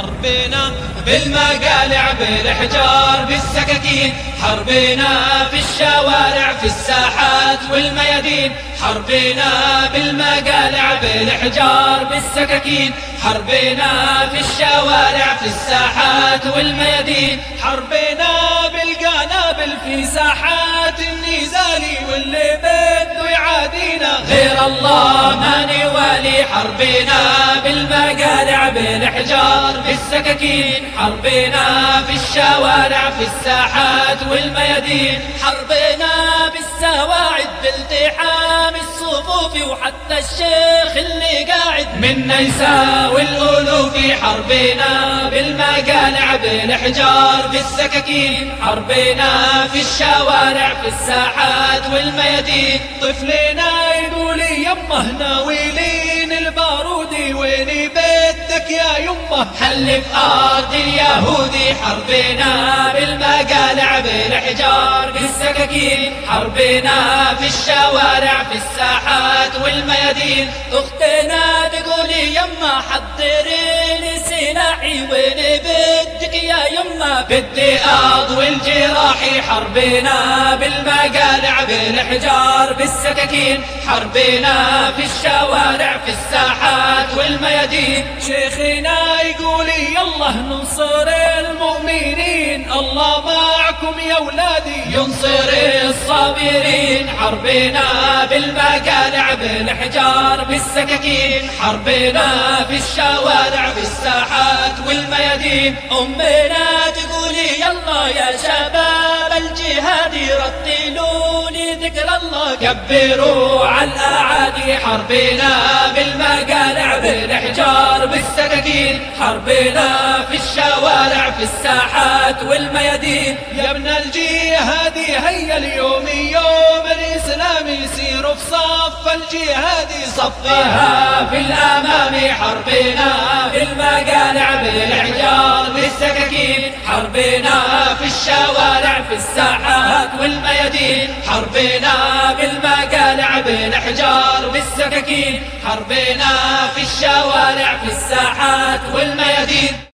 حربنا بالمقالع بالحجار بالسكاكين، حربنا في الشوارع في الساحات والميادين، حربنا بالمقالع بالحجار بالسكاكين، حربنا في الشوارع في الساحات والميادين، حربنا بالقنابل في ساحات النزال، واللي بده يعادينا غير الله ما نوالي، حربنا بالمقالع بالحجار بالسكاكين، حربنا في الشوارع في الساحات والميادين، حربنا بالسواعد بالتحام الصفوف، وحتى الشيخ اللي قاعد منا يساوي الألوف، حربنا بالمقالع بالحجار بالسكاكين، حربنا في الشوارع في الساحات والميادين، طفلنا يقول يمه ناويلين البارودي، وين بدك يا يمه حل في أرض اليهودي، حربنا بالمقالع بالحجار بالسكاكين، حربنا في الشوارع في الساحات والميادين، أختنا تقولي يمه حضري لي سلاحي، وين بدك يا يمه بدي أضوي الجراحي، حربنا بالمقالع بالحجار بالسكاكين، حربنا في الشوارع في الساحات والميادين، شيخنا يقولي يلا ننصر المؤمنين، الله معكم يا ولادي ينصر الصابرين، حربنا بالمقالع بالحجار بالسكاكين، حربنا في الشوارع في الساحات والميادين، أمنا تقولي يلا يا شباب الجهاد رتلوا لي ذكر الله، كبروا على الأعادي، حربنا بالمقالع بالحجار بالسكاكين، حربنا في الشوارع في الساحات والميادين، يا ابن الجهاد هيا اليوم يوم الإسلام يسير في صف الجهاد، صفها في الأمام، حربنا بالمقالع بالحجار بالسكاكين، حربنا في الشوارع في الساحات والميادين، حربنا بالمقالع بالحجار بالسكاكين، حربنا في الشوارع في الساحات والميادين.